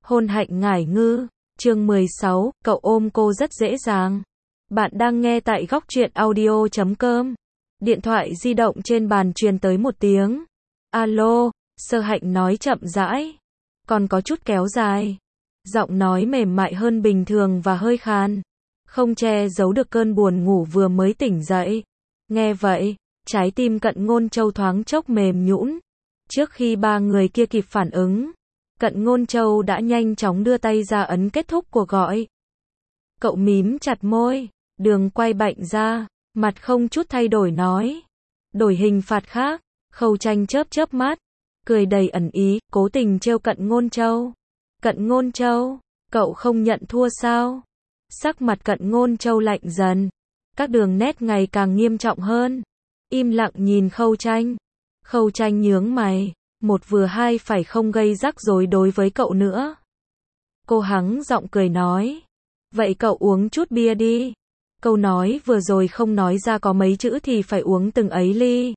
Hôn hạnh ngải ngư, chương 16, cậu ôm cô rất dễ dàng. Bạn đang nghe tại góc truyện audio.com. Điện thoại di động trên bàn truyền tới một tiếng. Alo, Sơ Hạnh nói chậm rãi, còn có chút kéo dài. Giọng nói mềm mại hơn bình thường và hơi khàn, không che giấu được cơn buồn ngủ vừa mới tỉnh dậy. Nghe vậy, trái tim Cận Ngôn Châu thoáng chốc mềm nhũn. Trước khi ba người kia kịp phản ứng, Cận Ngôn Châu đã nhanh chóng đưa tay ra ấn kết thúc cuộc gọi. Cậu mím chặt môi, đường quay bệnh ra, mặt không chút thay đổi nói. Đổi hình phạt khác, Khâu Tranh chớp chớp mắt, cười đầy ẩn ý, cố tình trêu Cận Ngôn Châu. Cận Ngôn Châu, cậu không nhận thua sao? Sắc mặt Cận Ngôn Châu lạnh dần, các đường nét ngày càng nghiêm trọng hơn. Im lặng nhìn Khâu Tranh. Khâu Tranh nhướng mày, một vừa hai phải không gây rắc rối đối với cậu nữa. Cô hắng giọng cười nói, vậy cậu uống chút bia đi. Câu nói vừa rồi không nói ra có mấy chữ thì phải uống từng ấy ly.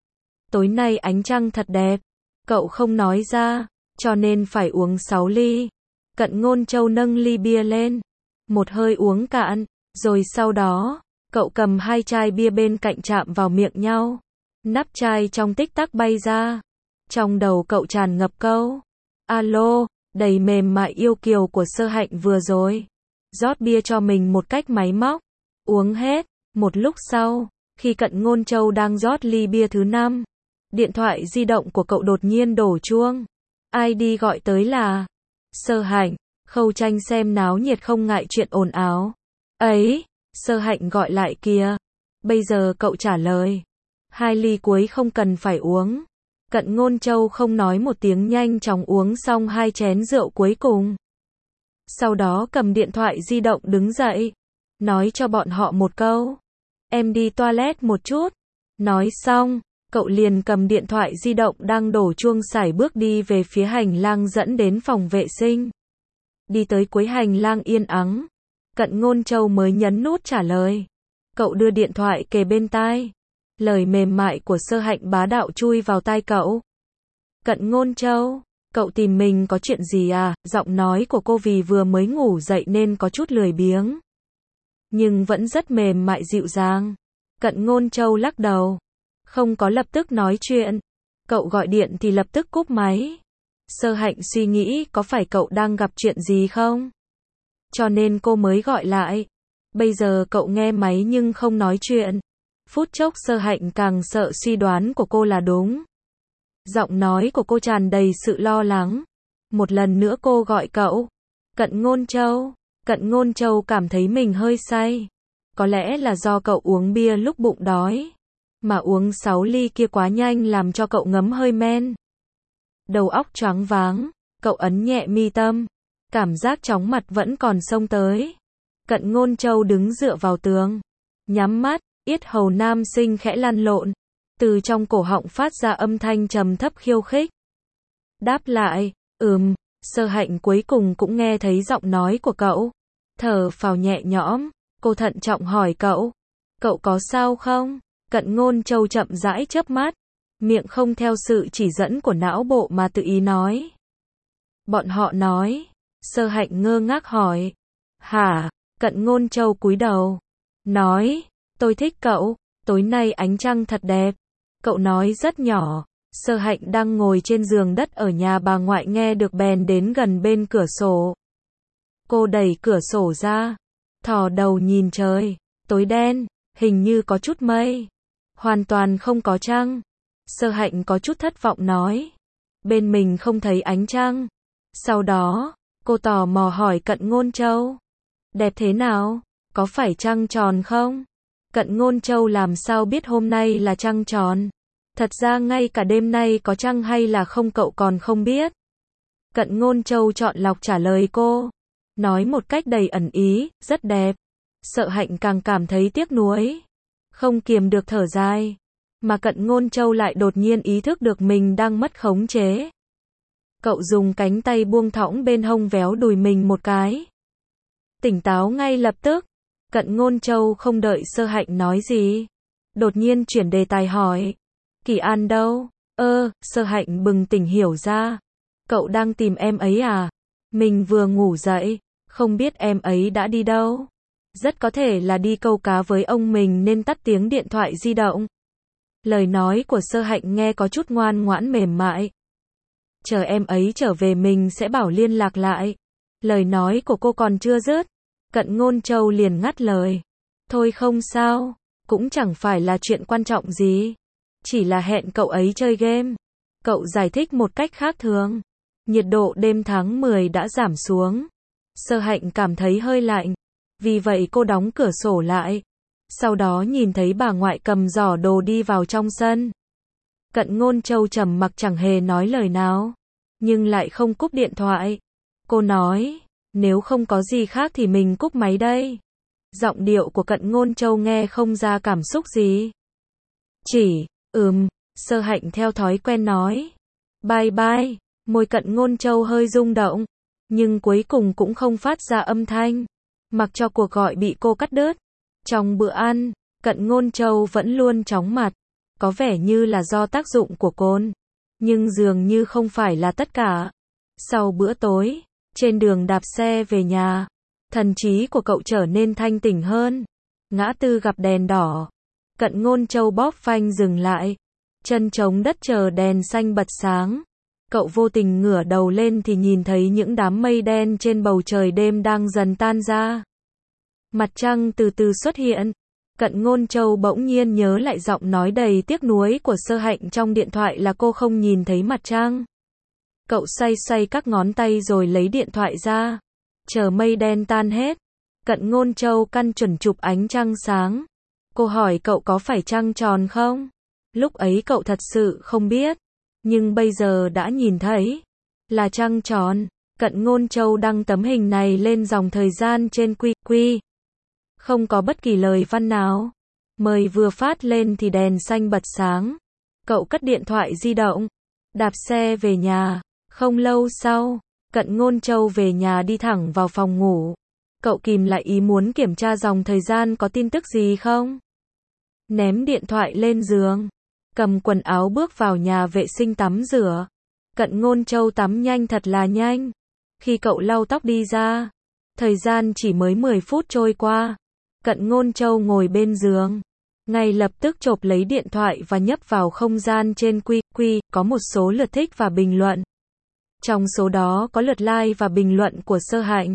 Tối nay ánh trăng thật đẹp, cậu không nói ra, cho nên phải uống 6 ly. Cận Ngôn Châu nâng ly bia lên, một hơi uống cạn, rồi sau đó, cậu cầm hai chai bia bên cạnh chạm vào miệng nhau. Nắp chai trong tích tắc bay ra. Trong đầu cậu tràn ngập câu alo, đầy mềm mại yêu kiều của Sơ Hạnh vừa rồi. Rót bia cho mình một cách máy móc. Uống hết. Một lúc sau, khi Cận Ngôn Châu đang rót ly bia thứ 5, điện thoại di động của cậu đột nhiên đổ chuông. ID gọi tới là Sơ Hạnh. Khâu Tranh xem náo nhiệt không ngại chuyện ồn ào. Ấy, Sơ Hạnh gọi lại kìa. Bây giờ cậu trả lời. 2 ly cuối không cần phải uống. Cận Ngôn Châu không nói một tiếng nhanh chóng uống xong 2 chén rượu cuối cùng. Sau đó cầm điện thoại di động đứng dậy, nói cho bọn họ một câu. Em đi toilet một chút. Nói xong, cậu liền cầm điện thoại di động đang đổ chuông sải bước đi về phía hành lang dẫn đến phòng vệ sinh. Đi tới cuối hành lang yên ắng, Cận Ngôn Châu mới nhấn nút trả lời. Cậu đưa điện thoại kề bên tai. Lời mềm mại của Sơ Hạnh bá đạo chui vào tai cậu. Cận Ngôn Châu, cậu tìm mình có chuyện gì à? Giọng nói của cô vì vừa mới ngủ dậy nên có chút lười biếng, nhưng vẫn rất mềm mại dịu dàng. Cận Ngôn Châu lắc đầu, không có lập tức nói chuyện. Cậu gọi điện thì lập tức cúp máy. Sơ Hạnh suy nghĩ có phải cậu đang gặp chuyện gì không? Cho nên cô mới gọi lại. Bây giờ cậu nghe máy nhưng không nói chuyện. Phút chốc Sơ Hạnh càng sợ suy đoán của cô là đúng. Giọng nói của cô tràn đầy sự lo lắng. Một lần nữa cô gọi cậu. Cận Ngôn Châu. Cận Ngôn Châu cảm thấy mình hơi say. Có lẽ là do cậu uống bia lúc bụng đói. Mà uống 6 ly kia quá nhanh làm cho cậu ngấm hơi men. Đầu óc choáng váng. Cậu ấn nhẹ mi tâm. Cảm giác chóng mặt vẫn còn xông tới. Cận Ngôn Châu đứng dựa vào tường. Nhắm mắt. Yết hầu nam sinh khẽ lăn lộn, từ trong cổ họng phát ra âm thanh trầm thấp khiêu khích. Đáp lại, Sơ Hạnh cuối cùng cũng nghe thấy giọng nói của cậu. Thở phào nhẹ nhõm, cô thận trọng hỏi cậu. Cậu có sao không? Cận Ngôn Châu chậm rãi chớp mắt, miệng không theo sự chỉ dẫn của não bộ mà tự ý nói. Bọn họ nói. Sơ Hạnh ngơ ngác hỏi. Hả? Cận Ngôn Châu cúi đầu, nói. Tôi thích cậu, tối nay ánh trăng thật đẹp. Cậu nói rất nhỏ. Sơ Hạnh đang ngồi trên giường đất ở nhà bà ngoại nghe được bèn đến gần bên cửa sổ. Cô đẩy cửa sổ ra, thò đầu nhìn trời, tối đen, hình như có chút mây. Hoàn toàn không có trăng. Sơ Hạnh có chút thất vọng nói. Bên mình không thấy ánh trăng. Sau đó, cô tò mò hỏi Cận Ngôn Châu. Đẹp thế nào? Có phải trăng tròn không? Cận Ngôn Châu làm sao biết hôm nay là trăng tròn? Thật ra ngay cả đêm nay có trăng hay là không cậu còn không biết. Cận Ngôn Châu chọn lọc trả lời cô. Nói một cách đầy ẩn ý, rất đẹp. Sơ Hạnh càng cảm thấy tiếc nuối. Không kiềm được thở dài. Mà Cận Ngôn Châu lại đột nhiên ý thức được mình đang mất khống chế. Cậu dùng cánh tay buông thõng bên hông véo đùi mình một cái. Tỉnh táo ngay lập tức. Cận Ngôn Châu không đợi Sơ Hạnh nói gì, đột nhiên chuyển đề tài hỏi. Kỳ An đâu? Sơ Hạnh bừng tỉnh hiểu ra. Cậu đang tìm em ấy à? Mình vừa ngủ dậy, không biết em ấy đã đi đâu. Rất có thể là đi câu cá với ông mình nên tắt tiếng điện thoại di động. Lời nói của Sơ Hạnh nghe có chút ngoan ngoãn mềm mại. Chờ em ấy trở về mình sẽ bảo liên lạc lại. Lời nói của cô còn chưa dứt, Cận Ngôn Châu liền ngắt lời. Thôi không sao, cũng chẳng phải là chuyện quan trọng gì. Chỉ là hẹn cậu ấy chơi game. Cậu giải thích một cách khác thường. Nhiệt độ đêm tháng 10 đã giảm xuống. Sơ Hạnh cảm thấy hơi lạnh. Vì vậy cô đóng cửa sổ lại. Sau đó nhìn thấy bà ngoại cầm giỏ đồ đi vào trong sân. Cận Ngôn Châu trầm mặc chẳng hề nói lời nào. Nhưng lại không cúp điện thoại. Cô nói, nếu không có gì khác thì mình cúp máy đây. Giọng điệu của Cận Ngôn Châu nghe không ra cảm xúc gì. Chỉ, Sơ Hạnh theo thói quen nói. Bye bye, môi Cận Ngôn Châu hơi rung động. Nhưng cuối cùng cũng không phát ra âm thanh. Mặc cho cuộc gọi bị cô cắt đứt. Trong bữa ăn, Cận Ngôn Châu vẫn luôn chóng mặt. Có vẻ như là do tác dụng của cồn. Nhưng dường như không phải là tất cả. Sau bữa tối, trên đường đạp xe về nhà, thần trí của cậu trở nên thanh tỉnh hơn. Ngã tư gặp đèn đỏ. Cận Ngôn Châu bóp phanh dừng lại. Chân chống đất chờ đèn xanh bật sáng. Cậu vô tình ngửa đầu lên thì nhìn thấy những đám mây đen trên bầu trời đêm đang dần tan ra. Mặt trăng từ từ xuất hiện. Cận Ngôn Châu bỗng nhiên nhớ lại giọng nói đầy tiếc nuối của Sơ Hạnh trong điện thoại là cô không nhìn thấy mặt trăng. Cậu xoay xoay các ngón tay rồi lấy điện thoại ra. Chờ mây đen tan hết. Cận Ngôn Châu căn chuẩn chụp ánh trăng sáng. Cô hỏi cậu có phải trăng tròn không? Lúc ấy cậu thật sự không biết. Nhưng bây giờ đã nhìn thấy. Là trăng tròn. Cận Ngôn Châu đăng tấm hình này lên dòng thời gian trên QQ. Không có bất kỳ lời văn nào. Mời vừa phát lên thì đèn xanh bật sáng. Cậu cất điện thoại di động. Đạp xe về nhà. Không lâu sau, Cận Ngôn Châu về nhà đi thẳng vào phòng ngủ. Cậu kìm lại ý muốn kiểm tra dòng thời gian có tin tức gì không. Ném điện thoại lên giường. Cầm quần áo bước vào nhà vệ sinh tắm rửa. Cận Ngôn Châu tắm nhanh thật là nhanh. Khi cậu lau tóc đi ra, thời gian chỉ mới 10 phút trôi qua. Cận Ngôn Châu ngồi bên giường. Ngay lập tức chộp lấy điện thoại và nhấp vào không gian trên QQ, có một số lượt thích và bình luận. Trong số đó có lượt like và bình luận của Sơ Hạnh.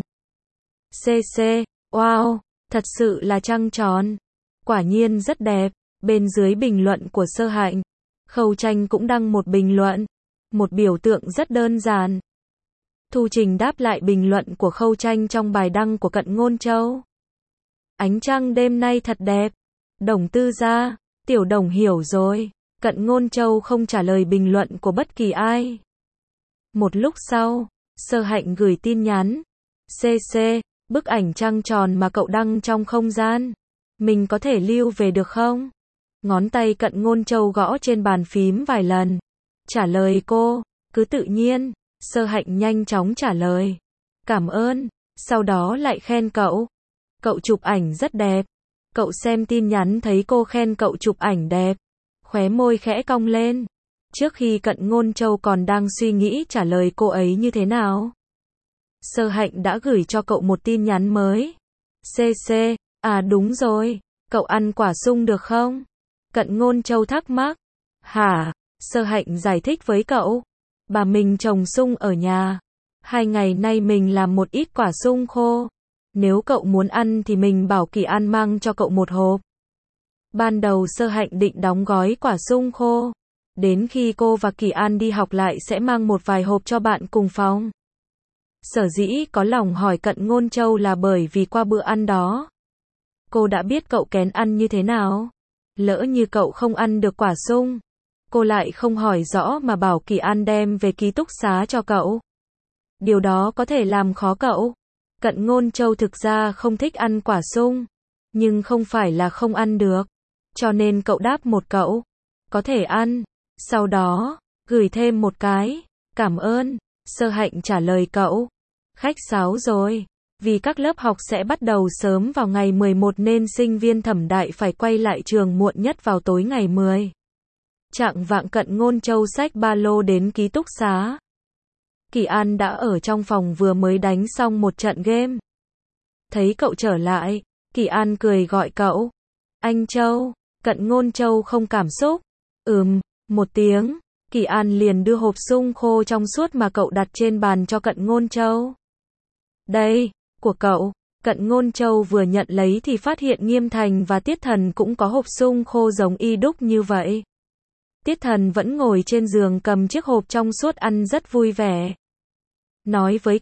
CC, wow, thật sự là trăng tròn. Quả nhiên rất đẹp. Bên dưới bình luận của Sơ Hạnh, Khâu Tranh cũng đăng một bình luận. Một biểu tượng rất đơn giản. Thu Trình đáp lại bình luận của Khâu Tranh trong bài đăng của Cận Ngôn Châu. Ánh trăng đêm nay thật đẹp. Đồng Tư gia, Tiểu Đồng hiểu rồi. Cận Ngôn Châu không trả lời bình luận của bất kỳ ai. Một lúc sau, Sơ Hạnh gửi tin nhắn. CC, bức ảnh trăng tròn mà cậu đăng trong không gian. Mình có thể lưu về được không? Ngón tay Cận Ngôn Châu gõ trên bàn phím vài lần. Trả lời cô, cứ tự nhiên. Sơ Hạnh nhanh chóng trả lời. Cảm ơn. Sau đó lại khen cậu. Cậu chụp ảnh rất đẹp. Cậu xem tin nhắn thấy cô khen cậu chụp ảnh đẹp. Khóe môi khẽ cong lên. Trước khi Cận Ngôn Châu còn đang suy nghĩ trả lời cô ấy như thế nào. Sơ Hạnh đã gửi cho cậu một tin nhắn mới. CC, à đúng rồi, cậu ăn quả sung được không? Cận Ngôn Châu thắc mắc. Hả? Sơ Hạnh giải thích với cậu. Bà mình trồng sung ở nhà. 2 ngày nay mình làm một ít quả sung khô. Nếu cậu muốn ăn thì mình bảo Kỳ An mang cho cậu một hộp. Ban đầu Sơ Hạnh định đóng gói quả sung khô. Đến khi cô và Kỳ An đi học lại sẽ mang một vài hộp cho bạn cùng phòng. Sở dĩ có lòng hỏi Cận Ngôn Châu là bởi vì qua bữa ăn đó, cô đã biết cậu kén ăn như thế nào. Lỡ như cậu không ăn được quả sung, cô lại không hỏi rõ mà bảo Kỳ An đem về ký túc xá cho cậu. Điều đó có thể làm khó cậu. Cận Ngôn Châu thực ra không thích ăn quả sung, nhưng không phải là không ăn được. Cho nên cậu đáp một cậu, có thể ăn. Sau đó, gửi thêm một cái, cảm ơn. Sơ Hạnh trả lời cậu, khách sáo rồi. Vì các lớp học sẽ bắt đầu sớm vào ngày 11 nên sinh viên Thẩm Đại phải quay lại trường muộn nhất vào tối ngày 10. Chạng vạng Cận Ngôn Châu xách ba lô đến ký túc xá. Kỳ An đã ở trong phòng vừa mới đánh xong một trận game. Thấy cậu trở lại, Kỳ An cười gọi cậu. Anh Châu. Cận Ngôn Châu không cảm xúc. Một tiếng. Kỳ An liền đưa hộp sung khô trong suốt mà cậu đặt trên bàn cho Cận Ngôn Châu. Đây, của cậu. Cận Ngôn Châu vừa nhận lấy thì phát hiện Nghiêm Thành và Tiết Thần cũng có hộp sung khô giống y đúc như vậy. Tiết Thần vẫn ngồi trên giường cầm chiếc hộp trong suốt ăn rất vui vẻ. Nói với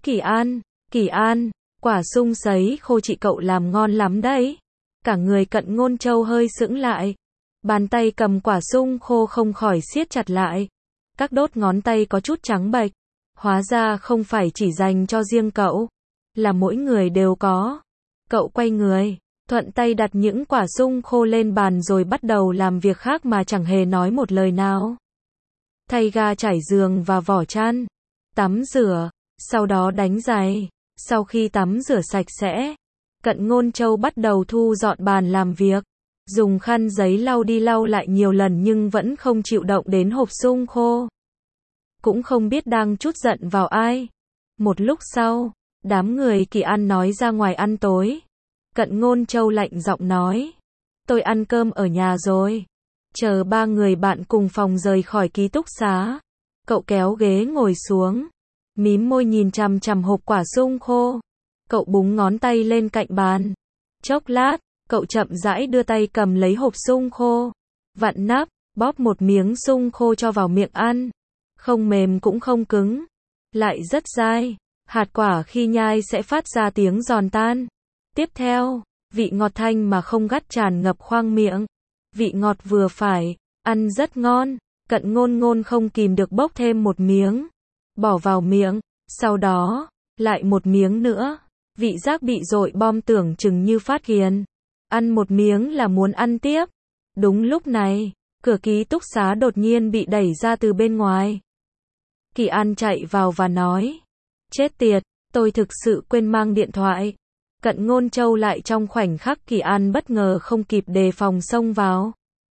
Kỳ An, quả sung sấy khô chị cậu làm ngon lắm đấy. Cả người Cận Ngôn Châu hơi sững lại. Bàn tay cầm quả sung khô không khỏi siết chặt lại. Các đốt ngón tay có chút trắng bệch. Hóa ra không phải chỉ dành cho riêng cậu, là mỗi người đều có. Cậu quay người, thuận tay đặt những quả sung khô lên bàn rồi bắt đầu làm việc khác mà chẳng hề nói một lời nào. Thay ga trải giường và vỏ chăn, tắm rửa, sau đó đánh giày. Sau khi tắm rửa sạch sẽ, Cận Ngôn Châu bắt đầu thu dọn bàn làm việc. Dùng khăn giấy lau đi lau lại nhiều lần nhưng vẫn không chịu động đến hộp sung khô. Cũng không biết đang trút giận vào ai. Một lúc sau, đám người Kỳ An nói ra ngoài ăn tối. Cận Ngôn Châu lạnh giọng nói. Tôi ăn cơm ở nhà rồi. Chờ ba người bạn cùng phòng rời khỏi ký túc xá. Cậu kéo ghế ngồi xuống. Mím môi nhìn chằm chằm hộp quả sung khô. Cậu búng ngón tay lên cạnh bàn. Chốc lát, cậu chậm rãi đưa tay cầm lấy hộp sung khô. Vặn nắp, bóp một miếng sung khô cho vào miệng ăn. Không mềm cũng không cứng. Lại rất dai. Hạt quả khi nhai sẽ phát ra tiếng giòn tan. Tiếp theo, vị ngọt thanh mà không gắt tràn ngập khoang miệng. Vị ngọt vừa phải, ăn rất ngon. Cận Ngôn không kìm được bốc thêm một miếng. Bỏ vào miệng, sau đó, lại một miếng nữa. Vị giác bị dội bom tưởng chừng như phát ghiền. Ăn một miếng là muốn ăn tiếp. Đúng lúc này, cửa ký túc xá đột nhiên bị đẩy ra từ bên ngoài. Kỳ An chạy vào và nói. Chết tiệt, tôi thực sự quên mang điện thoại. Cận Ngôn Châu lại trong khoảnh khắc Kỳ An bất ngờ không kịp đề phòng xông vào.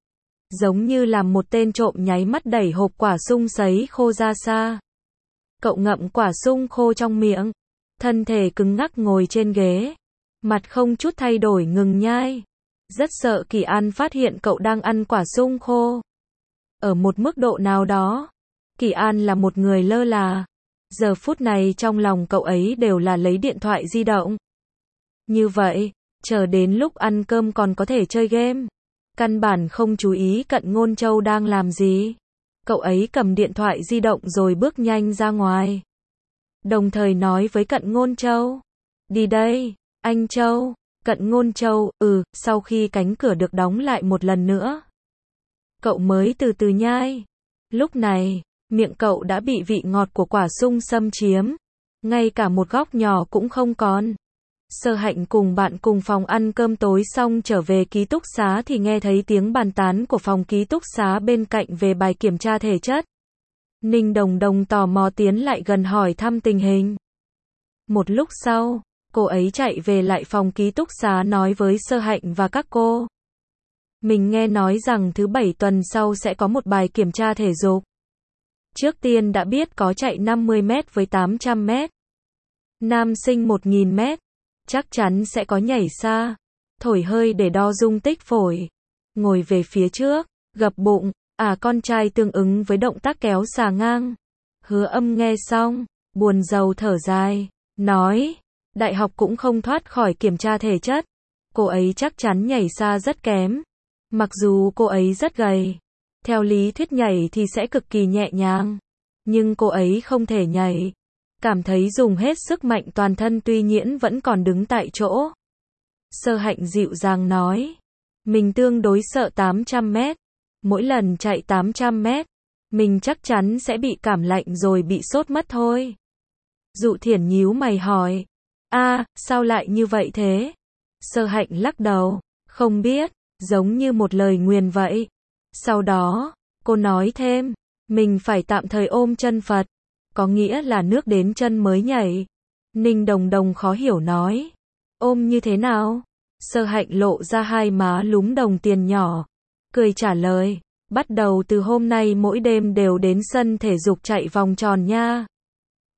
Giống như làm một tên trộm nháy mắt đẩy hộp quả sung sấy khô ra xa. Cậu ngậm quả sung khô trong miệng. Thân thể cứng ngắc ngồi trên ghế. Mặt không chút thay đổi ngừng nhai. Rất sợ Kỳ An phát hiện cậu đang ăn quả sung khô. Ở một mức độ nào đó, Kỳ An là một người lơ là. Giờ phút này trong lòng cậu ấy đều là lấy điện thoại di động. Như vậy, chờ đến lúc ăn cơm còn có thể chơi game. Căn bản không chú ý Cận Ngôn Châu đang làm gì. Cậu ấy cầm điện thoại di động rồi bước nhanh ra ngoài. Đồng thời nói với Cận Ngôn Châu. Đi đây, anh Châu. Cận Ngôn Châu, sau khi cánh cửa được đóng lại một lần nữa. Cậu mới từ từ nhai. Lúc này, miệng cậu đã bị vị ngọt của quả sung xâm chiếm. Ngay cả một góc nhỏ cũng không còn. Sơ Hạnh cùng bạn cùng phòng ăn cơm tối xong trở về ký túc xá thì nghe thấy tiếng bàn tán của phòng ký túc xá bên cạnh về bài kiểm tra thể chất. Ninh Đồng Đồng tò mò tiến lại gần hỏi thăm tình hình. Một lúc sau, cô ấy chạy về lại phòng ký túc xá nói với Sơ Hạnh và các cô. Mình nghe nói rằng thứ 7 tuần sau sẽ có một bài kiểm tra thể dục. Trước tiên đã biết có chạy 50 mét với 800 mét. Nam sinh 1000 mét. Chắc chắn sẽ có nhảy xa. Thổi hơi để đo dung tích phổi. Ngồi về phía trước, gập bụng. Con trai tương ứng với động tác kéo xà ngang. Hứa Âm nghe xong, buồn rầu thở dài. Nói, đại học cũng không thoát khỏi kiểm tra thể chất. Cô ấy chắc chắn nhảy xa rất kém. Mặc dù cô ấy rất gầy. Theo lý thuyết nhảy thì sẽ cực kỳ nhẹ nhàng. Nhưng cô ấy không thể nhảy. Cảm thấy dùng hết sức mạnh toàn thân tuy nhiên vẫn còn đứng tại chỗ. Sơ Hạnh dịu dàng nói. Mình tương đối sợ 800 mét. Mỗi lần chạy 800 mét, mình chắc chắn sẽ bị cảm lạnh rồi bị sốt mất thôi. Dụ Thiển nhíu mày hỏi. Sao lại như vậy thế? Sơ Hạnh lắc đầu. Không biết, giống như một lời nguyền vậy. Sau đó, cô nói thêm. Mình phải tạm thời ôm chân Phật. Có nghĩa là nước đến chân mới nhảy. Ninh Đồng Đồng khó hiểu nói. Ôm như thế nào? Sơ Hạnh lộ ra hai má lúm đồng tiền nhỏ. Cười trả lời. Bắt đầu từ hôm nay mỗi đêm đều đến sân thể dục chạy vòng tròn nha.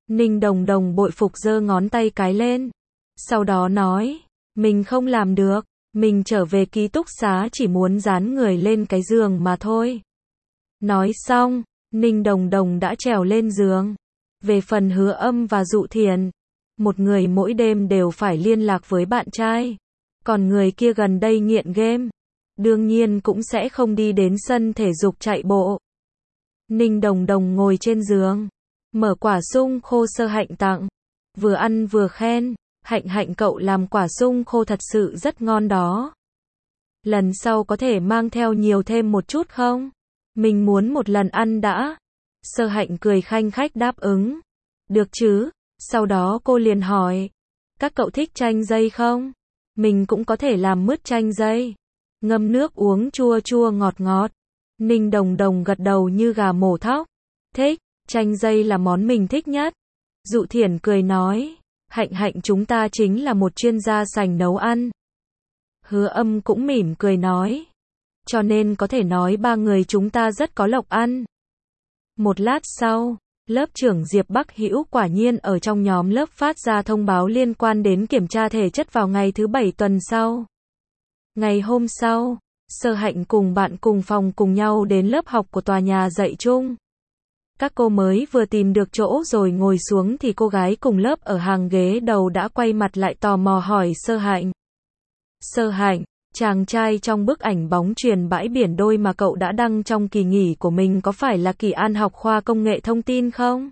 Ninh Đồng Đồng bội phục giơ ngón tay cái lên. Sau đó nói, mình không làm được, mình trở về ký túc xá chỉ muốn dán người lên cái giường mà thôi. Nói xong, Ninh Đồng Đồng đã trèo lên giường. Về phần Hứa Âm và Dụ Thiền, một người mỗi đêm đều phải liên lạc với bạn trai, còn người kia gần đây nghiện game, đương nhiên cũng sẽ không đi đến sân thể dục chạy bộ. Ninh Đồng Đồng ngồi trên giường, mở quả sung khô Sơ Hạnh tặng, vừa ăn vừa khen, Hạnh Hạnh cậu làm quả sung khô thật sự rất ngon đó. Lần sau có thể mang theo nhiều thêm một chút không? Mình muốn một lần ăn đã. Sơ Hạnh cười khanh khách đáp ứng. Được chứ? Sau đó cô liền hỏi, các cậu thích chanh dây không? Mình cũng có thể làm mứt chanh dây, ngâm nước uống chua chua ngọt ngọt. Ninh Đồng Đồng gật đầu như gà mổ thóc. Thích, chanh dây là món mình thích nhất. Dụ Thiển cười nói, Hạnh Hạnh chúng ta chính là một chuyên gia sành nấu ăn. Hứa Âm cũng mỉm cười nói, cho nên có thể nói ba người chúng ta rất có lộc ăn. Một lát sau, lớp trưởng Diệp Bắc Hữu quả nhiên ở trong nhóm lớp phát ra thông báo liên quan đến kiểm tra thể chất vào ngày thứ 7 tuần sau. Ngày hôm sau, Sơ Hạnh cùng bạn cùng phòng cùng nhau đến lớp học của tòa nhà dạy chung. Các cô mới vừa tìm được chỗ rồi ngồi xuống thì cô gái cùng lớp ở hàng ghế đầu đã quay mặt lại tò mò hỏi Sơ Hạnh. Sơ Hạnh, chàng trai trong bức ảnh bóng chuyền bãi biển đôi mà cậu đã đăng trong kỳ nghỉ của mình có phải là Kỳ An học khoa công nghệ thông tin không?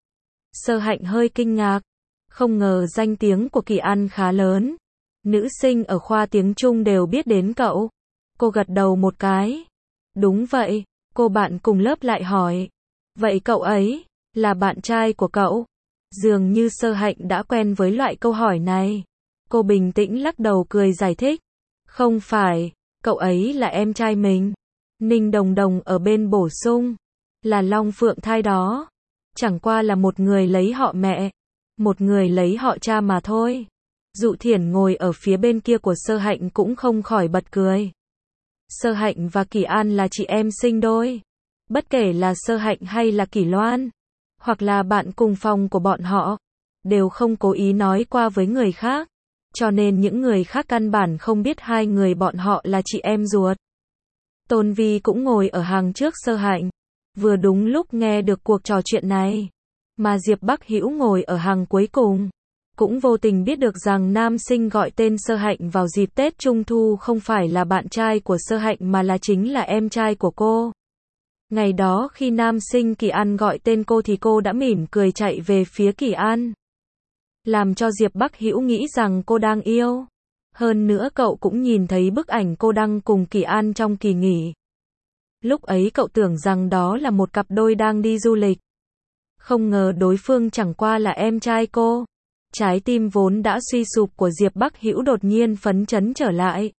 Sơ Hạnh hơi kinh ngạc, không ngờ danh tiếng của Kỳ An khá lớn. Nữ sinh ở khoa tiếng Trung đều biết đến cậu. Cô gật đầu một cái. Đúng vậy, cô bạn cùng lớp lại hỏi. Vậy cậu ấy, là bạn trai của cậu? Dường như Sơ Hạnh đã quen với loại câu hỏi này. Cô bình tĩnh lắc đầu cười giải thích. Không phải, cậu ấy là em trai mình. Ninh Đồng Đồng ở bên bổ sung. Là Long Phượng Thai đó. Chẳng qua là một người lấy họ mẹ, một người lấy họ cha mà thôi. Dụ Thiển ngồi ở phía bên kia của Sơ Hạnh cũng không khỏi bật cười. Sơ Hạnh và Kỳ An là chị em sinh đôi. Bất kể là Sơ Hạnh hay là Kỳ Loan, hoặc là bạn cùng phòng của bọn họ, đều không cố ý nói qua với người khác. Cho nên những người khác căn bản không biết hai người bọn họ là chị em ruột. Tôn Vi cũng ngồi ở hàng trước Sơ Hạnh. Vừa đúng lúc nghe được cuộc trò chuyện này. Mà Diệp Bắc Hữu ngồi ở hàng cuối cùng. Cũng vô tình biết được rằng nam sinh gọi tên Sơ Hạnh vào dịp Tết Trung Thu không phải là bạn trai của Sơ Hạnh mà là chính là em trai của cô. Ngày đó khi nam sinh Kỳ An gọi tên cô thì cô đã mỉm cười chạy về phía Kỳ An. Làm cho Diệp Bắc Hữu nghĩ rằng cô đang yêu. Hơn nữa cậu cũng nhìn thấy bức ảnh cô đăng cùng Kỳ An trong kỳ nghỉ. Lúc ấy cậu tưởng rằng đó là một cặp đôi đang đi du lịch. Không ngờ đối phương chẳng qua là em trai cô. Trái tim vốn đã suy sụp của Diệp Bắc Hữu đột nhiên phấn chấn trở lại.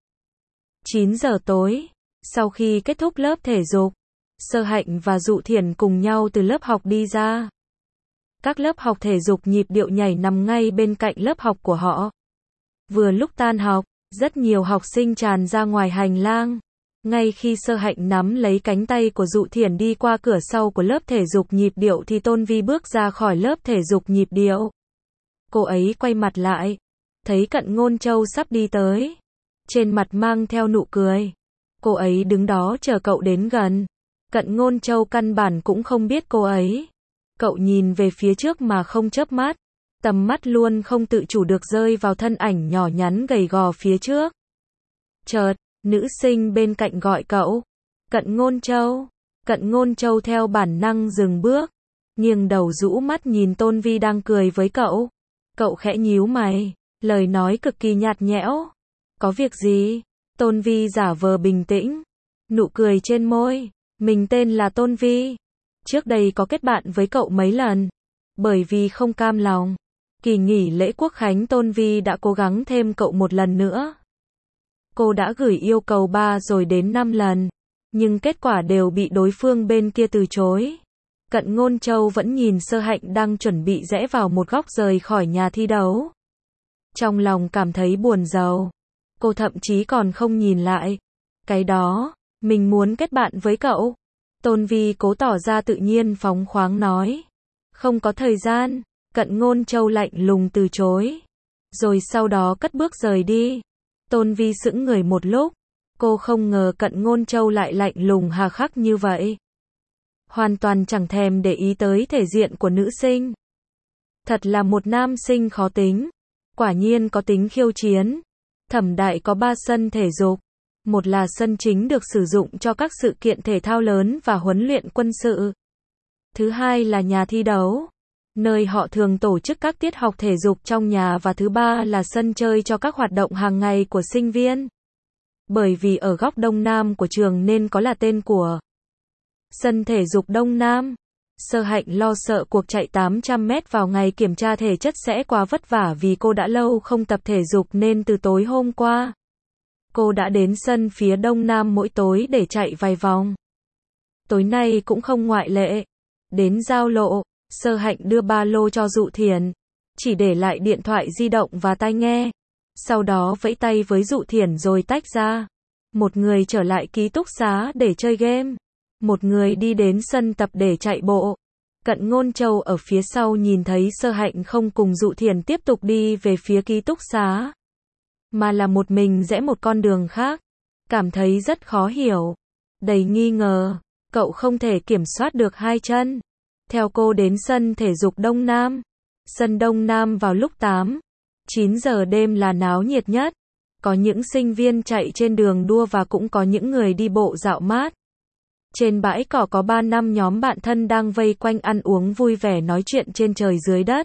9 giờ tối, sau khi kết thúc lớp thể dục, Sơ Hạnh và Dụ Thiển cùng nhau từ lớp học đi ra. Các lớp học thể dục nhịp điệu nhảy nằm ngay bên cạnh lớp học của họ. Vừa lúc tan học, rất nhiều học sinh tràn ra ngoài hành lang. Ngay khi Sơ Hạnh nắm lấy cánh tay của Dụ Thiển đi qua cửa sau của lớp thể dục nhịp điệu thì Tôn Vi bước ra khỏi lớp thể dục nhịp điệu. Cô ấy quay mặt lại, thấy Cận Ngôn Châu sắp đi tới. Trên mặt mang theo nụ cười. Cô ấy đứng đó chờ cậu đến gần. Cận Ngôn Châu căn bản cũng không biết cô ấy. Cậu nhìn về phía trước mà không chớp mắt. Tầm mắt luôn không tự chủ được rơi vào thân ảnh nhỏ nhắn gầy gò phía trước. Chợt, nữ sinh bên cạnh gọi cậu. Cận Ngôn Châu. Cận Ngôn Châu theo bản năng dừng bước. Nghiêng đầu rũ mắt nhìn Tôn Vi đang cười với cậu. Cậu khẽ nhíu mày. Lời nói cực kỳ nhạt nhẽo. Có việc gì? Tôn Vi giả vờ bình tĩnh. Nụ cười trên môi. Mình tên là Tôn Vi. Trước đây có kết bạn với cậu mấy lần. Bởi vì không cam lòng. Kỳ nghỉ lễ Quốc khánh Tôn Vi đã cố gắng thêm cậu một lần nữa. Cô đã gửi yêu cầu 3 rồi đến 5 lần. Nhưng kết quả đều bị đối phương bên kia từ chối. Cận Ngôn Châu vẫn nhìn Sơ Hạnh đang chuẩn bị rẽ vào một góc rời khỏi nhà thi đấu. Trong lòng cảm thấy buồn rầu. Cô thậm chí còn không nhìn lại. Cái đó, mình muốn kết bạn với cậu. Tôn Vi cố tỏ ra tự nhiên phóng khoáng nói. Không có thời gian. Cận Ngôn Châu lạnh lùng từ chối. Rồi sau đó cất bước rời đi. Tôn Vi sững người một lúc. Cô không ngờ Cận Ngôn Châu lại lạnh lùng hà khắc như vậy. Hoàn toàn chẳng thèm để ý tới thể diện của nữ sinh. Thật là một nam sinh khó tính. Quả nhiên có tính khiêu chiến. Thẩm Đại có 3 sân thể dục. Một là sân chính được sử dụng cho các sự kiện thể thao lớn và huấn luyện quân sự. Thứ hai là nhà thi đấu, nơi họ thường tổ chức các tiết học thể dục trong nhà, và thứ ba là sân chơi cho các hoạt động hàng ngày của sinh viên. Bởi vì ở góc đông nam của trường nên có là tên của sân thể dục Đông Nam. Sơ Hạnh lo sợ cuộc chạy 800 mét vào ngày kiểm tra thể chất sẽ quá vất vả, vì cô đã lâu không tập thể dục nên từ tối hôm qua, cô đã đến sân phía Đông Nam mỗi tối để chạy vài vòng. Tối nay cũng không ngoại lệ. Đến giao lộ, Sơ Hạnh đưa ba lô cho Dụ Thiển, chỉ để lại điện thoại di động và tai nghe. Sau đó vẫy tay với Dụ Thiển rồi tách ra. Một người trở lại ký túc xá để chơi game. Một người đi đến sân tập để chạy bộ. Cận Ngôn Châu ở phía sau nhìn thấy Sơ Hạnh không cùng Dụ Thiển tiếp tục đi về phía ký túc xá, mà là một mình rẽ một con đường khác. Cảm thấy rất khó hiểu. Đầy nghi ngờ. Cậu không thể kiểm soát được hai chân. Theo cô đến sân thể dục Đông Nam. Sân Đông Nam vào lúc 8-9 giờ đêm là náo nhiệt nhất. Có những sinh viên chạy trên đường đua và cũng có những người đi bộ dạo mát. Trên bãi cỏ có 3-5 nhóm bạn thân đang vây quanh ăn uống vui vẻ nói chuyện trên trời dưới đất.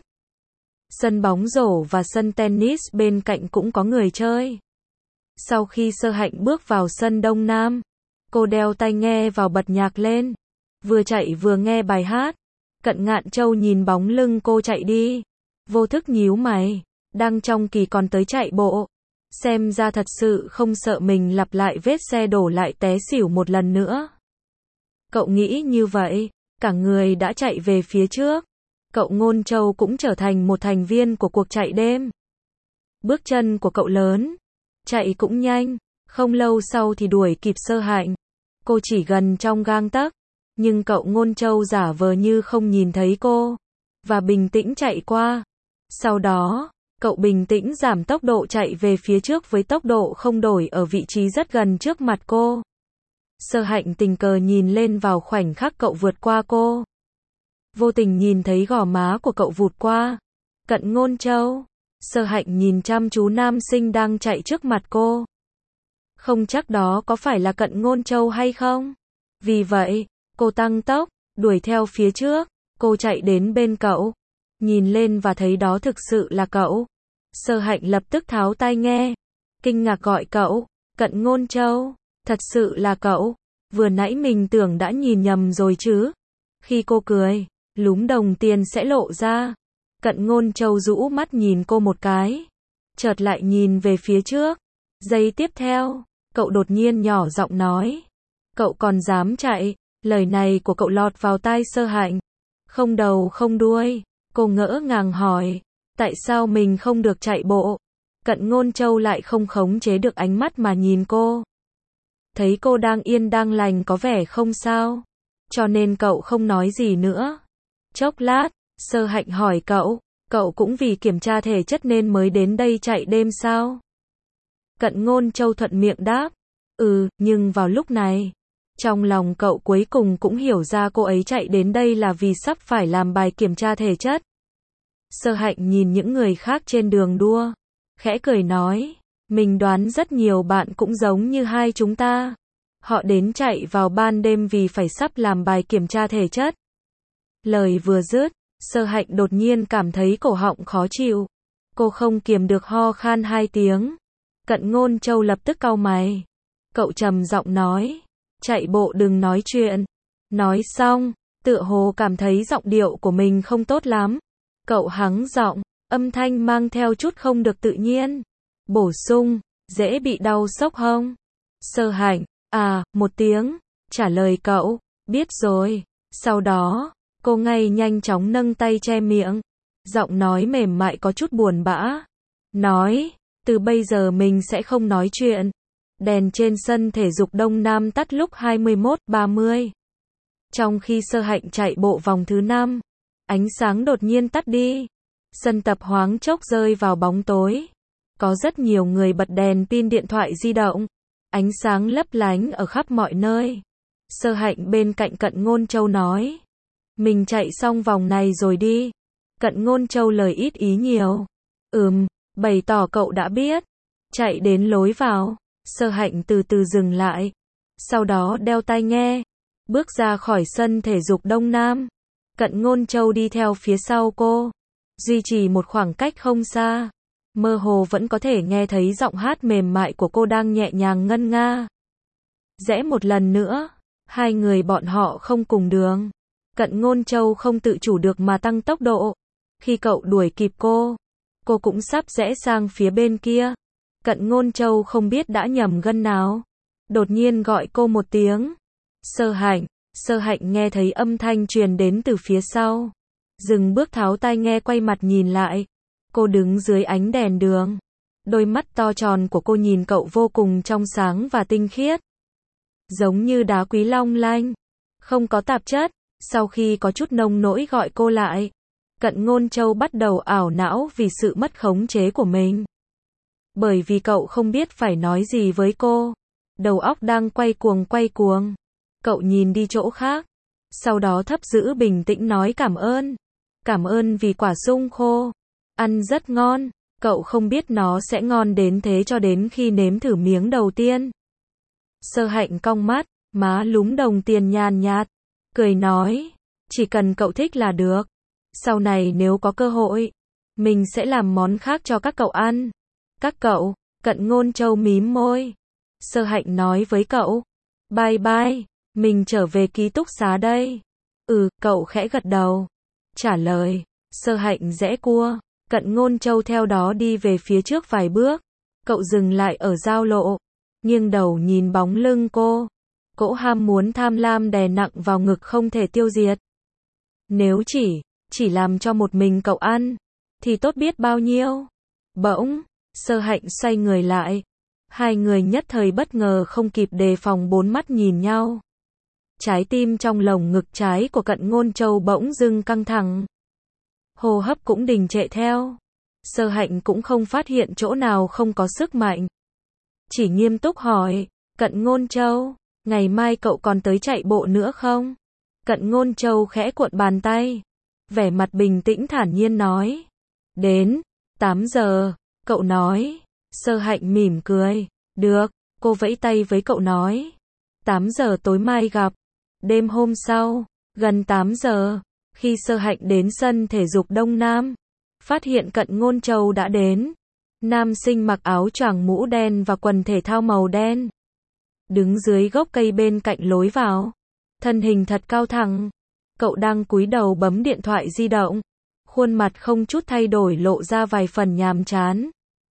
Sân bóng rổ và sân tennis bên cạnh cũng có người chơi. Sau khi Sơ Hạnh bước vào sân Đông Nam, cô đeo tai nghe vào bật nhạc lên, vừa chạy vừa nghe bài hát. Cận Ngạn Châu nhìn bóng lưng cô chạy đi, vô thức nhíu mày, đang trong kỳ còn tới chạy bộ. Xem ra thật sự không sợ mình lặp lại vết xe đổ lại té xỉu một lần nữa. Cậu nghĩ như vậy, cả người đã chạy về phía trước. Cậu Ngôn Châu cũng trở thành một thành viên của cuộc chạy đêm. Bước chân của cậu lớn, chạy cũng nhanh, không lâu sau thì đuổi kịp Sơ Hạnh. Cô chỉ gần trong gang tấc, nhưng cậu Ngôn Châu giả vờ như không nhìn thấy cô, và bình tĩnh chạy qua. Sau đó, cậu bình tĩnh giảm tốc độ chạy về phía trước với tốc độ không đổi ở vị trí rất gần trước mặt cô. Sơ Hạnh tình cờ nhìn lên vào khoảnh khắc cậu vượt qua cô. Vô tình nhìn thấy gò má của cậu vụt qua. Cận Ngôn Châu. Sơ Hạnh nhìn chăm chú nam sinh đang chạy trước mặt cô. Không chắc đó có phải là Cận Ngôn Châu hay không. Vì vậy, cô tăng tốc, đuổi theo phía trước. Cô chạy đến bên cậu, nhìn lên và thấy đó thực sự là cậu. Sơ Hạnh lập tức tháo tai nghe, kinh ngạc gọi cậu, Cận Ngôn Châu, thật sự là cậu. Vừa nãy mình tưởng đã nhìn nhầm rồi chứ. Khi cô cười, lúm đồng tiền sẽ lộ ra. Cận Ngôn Châu rũ mắt nhìn cô một cái, chợt lại nhìn về phía trước. Giây tiếp theo, cậu đột nhiên nhỏ giọng nói, cậu còn dám chạy. Lời này của cậu lọt vào tai Sơ Hạnh. Không đầu không đuôi, cô ngỡ ngàng hỏi, tại sao mình không được chạy bộ? Cận Ngôn Châu lại không khống chế được ánh mắt mà nhìn cô. Thấy cô đang yên đang lành có vẻ không sao, cho nên cậu không nói gì nữa. Chốc lát, Sơ Hạnh hỏi cậu cũng vì kiểm tra thể chất nên mới đến đây chạy đêm sao? Cận Ngôn Châu thuận miệng đáp, nhưng vào lúc này, trong lòng cậu cuối cùng cũng hiểu ra cô ấy chạy đến đây là vì sắp phải làm bài kiểm tra thể chất. Sơ Hạnh nhìn những người khác trên đường đua, khẽ cười nói, mình đoán rất nhiều bạn cũng giống như hai chúng ta. Họ đến chạy vào ban đêm vì phải sắp làm bài kiểm tra thể chất. Lời vừa dứt, Sơ Hạnh đột nhiên cảm thấy cổ họng khó chịu. Cô không kiềm được ho khan 2 tiếng. Cận Ngôn Châu lập tức cau mày. Cậu trầm giọng nói, chạy bộ đừng nói chuyện. Nói xong, tựa hồ cảm thấy giọng điệu của mình không tốt lắm. Cậu hắng giọng, âm thanh mang theo chút không được tự nhiên. Bổ sung, dễ bị đau xốc hông. Sơ Hạnh, một tiếng, trả lời cậu, biết rồi. Sau đó, cô ngay nhanh chóng nâng tay che miệng. Giọng nói mềm mại có chút buồn bã. Nói, từ bây giờ mình sẽ không nói chuyện. Đèn trên sân thể dục Đông Nam tắt lúc 21:30. Trong khi Sơ Hạnh chạy bộ vòng thứ 5, ánh sáng đột nhiên tắt đi. Sân tập thoáng chốc rơi vào bóng tối. Có rất nhiều người bật đèn pin điện thoại di động. Ánh sáng lấp lánh ở khắp mọi nơi. Sơ Hạnh bên cạnh Cận Ngôn Châu nói. Mình chạy xong vòng này rồi đi. Cận Ngôn Châu lời ít ý nhiều. Bày tỏ cậu đã biết. Chạy đến lối vào. Sơ Hạnh từ từ dừng lại. Sau đó đeo tai nghe. Bước ra khỏi sân thể dục Đông Nam. Cận Ngôn Châu đi theo phía sau cô. Duy trì một khoảng cách không xa. Mơ hồ vẫn có thể nghe thấy giọng hát mềm mại của cô đang nhẹ nhàng ngân nga. Rẽ một lần nữa. Hai người bọn họ không cùng đường. Cận Ngôn Châu không tự chủ được mà tăng tốc độ. Khi cậu đuổi kịp cô cũng sắp rẽ sang phía bên kia. Cận Ngôn Châu không biết đã nhầm gân nào. Đột nhiên gọi cô một tiếng. Sơ Hạnh. Sơ Hạnh nghe thấy âm thanh truyền đến từ phía sau. Dừng bước tháo tai nghe quay mặt nhìn lại. Cô đứng dưới ánh đèn đường. Đôi mắt to tròn của cô nhìn cậu vô cùng trong sáng và tinh khiết. Giống như đá quý long lanh. Không có tạp chất. Sau khi có chút nông nỗi gọi cô lại. Cận Ngôn Châu bắt đầu ảo não vì sự mất khống chế của mình. Bởi vì cậu không biết phải nói gì với cô. Đầu óc đang quay cuồng. Cậu nhìn đi chỗ khác. Sau đó thấp giữ bình tĩnh nói cảm ơn. Cảm ơn vì quả sung khô. Ăn rất ngon. Cậu không biết nó sẽ ngon đến thế cho đến khi nếm thử miếng đầu tiên. Sơ Hạnh cong mắt, má lúm đồng tiền nhàn nhạt. Cười nói. Chỉ cần cậu thích là được. Sau này nếu có cơ hội, mình sẽ làm món khác cho các cậu ăn. Các cậu. Cận Ngôn Châu mím môi. Sơ Hạnh nói với cậu. Bye bye. Mình trở về ký túc xá đây. Cậu khẽ gật đầu. Trả lời. Sơ Hạnh rẽ cua. Cận Ngôn Châu theo đó đi về phía trước vài bước. Cậu dừng lại ở giao lộ. Nghiêng đầu nhìn bóng lưng cô. Cỗ ham muốn tham lam đè nặng vào ngực không thể tiêu diệt. Nếu chỉ làm cho một mình cậu ăn, thì tốt biết bao nhiêu. Bỗng, Sơ Hạnh xoay người lại. Hai người nhất thời bất ngờ không kịp đề phòng bốn mắt nhìn nhau. Trái tim trong lồng ngực trái của Cận Ngôn Châu bỗng dưng căng thẳng. Hô hấp cũng đình trệ theo. Sơ Hạnh cũng không phát hiện chỗ nào không có sức mạnh. Chỉ nghiêm túc hỏi, Cận Ngôn Châu, ngày mai cậu còn tới chạy bộ nữa không? Cận Ngôn Châu khẽ cuộn bàn tay. Vẻ mặt bình tĩnh thản nhiên nói. Đến 8 giờ, cậu nói. Sơ Hạnh mỉm cười. Được, cô vẫy tay với cậu nói. 8 giờ tối mai gặp. Đêm hôm sau, gần 8 giờ, khi Sơ Hạnh đến sân thể dục Đông Nam, phát hiện Cận Ngôn Châu đã đến. Nam sinh mặc áo choàng mũ đen và quần thể thao màu đen. Đứng dưới gốc cây bên cạnh lối vào. Thân hình thật cao thẳng. Cậu đang cúi đầu bấm điện thoại di động. Khuôn mặt không chút thay đổi lộ ra vài phần nhàm chán.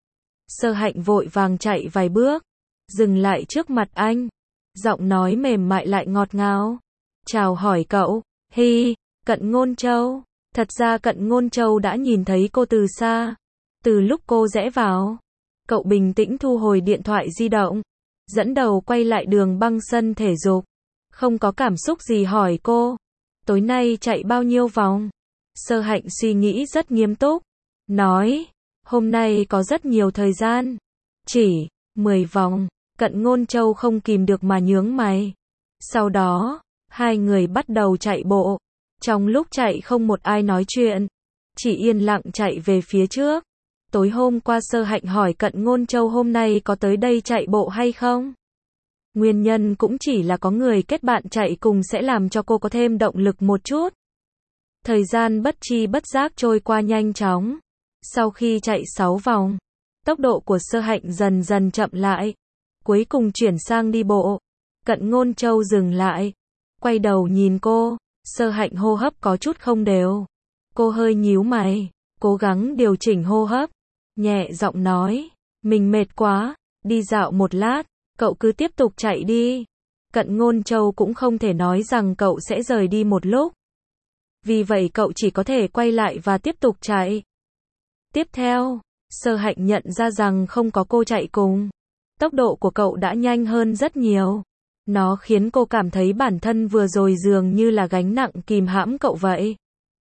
Sơ Hạnh vội vàng chạy vài bước. Dừng lại trước mặt anh. Giọng nói mềm mại lại ngọt ngào. Chào hỏi cậu. Hi, Cận Ngôn Châu. Thật ra Cận Ngôn Châu đã nhìn thấy cô từ xa. Từ lúc cô rẽ vào. Cậu bình tĩnh thu hồi điện thoại di động. Dẫn đầu quay lại đường băng sân thể dục. Không có cảm xúc gì hỏi cô. Tối nay chạy bao nhiêu vòng? Sơ Hạnh suy nghĩ rất nghiêm túc. Nói. Hôm nay có rất nhiều thời gian. Chỉ 10 vòng. Cận Ngôn Châu không kìm được mà nhướng mày. Sau đó, hai người bắt đầu chạy bộ. Trong lúc chạy không một ai nói chuyện. Chỉ yên lặng chạy về phía trước. Tối hôm qua Sơ Hạnh hỏi Cận Ngôn Châu hôm nay có tới đây chạy bộ hay không? Nguyên nhân cũng chỉ là có người kết bạn chạy cùng sẽ làm cho cô có thêm động lực một chút. Thời gian bất chi bất giác trôi qua nhanh chóng. Sau khi chạy 6 vòng, tốc độ của Sơ Hạnh dần dần chậm lại. Cuối cùng chuyển sang đi bộ. Cận Ngôn Châu dừng lại. Quay đầu nhìn cô. Sơ Hạnh hô hấp có chút không đều. Cô hơi nhíu mày. Cố gắng điều chỉnh hô hấp. Nhẹ giọng nói. Mình mệt quá. Đi dạo một lát. Cậu cứ tiếp tục chạy đi. Cận Ngôn Châu cũng không thể nói rằng cậu sẽ rời đi một lúc. Vì vậy cậu chỉ có thể quay lại và tiếp tục chạy. Tiếp theo, Sơ Hạnh nhận ra rằng không có cô chạy cùng. Tốc độ của cậu đã nhanh hơn rất nhiều. Nó khiến cô cảm thấy bản thân vừa rồi dường như là gánh nặng kìm hãm cậu vậy.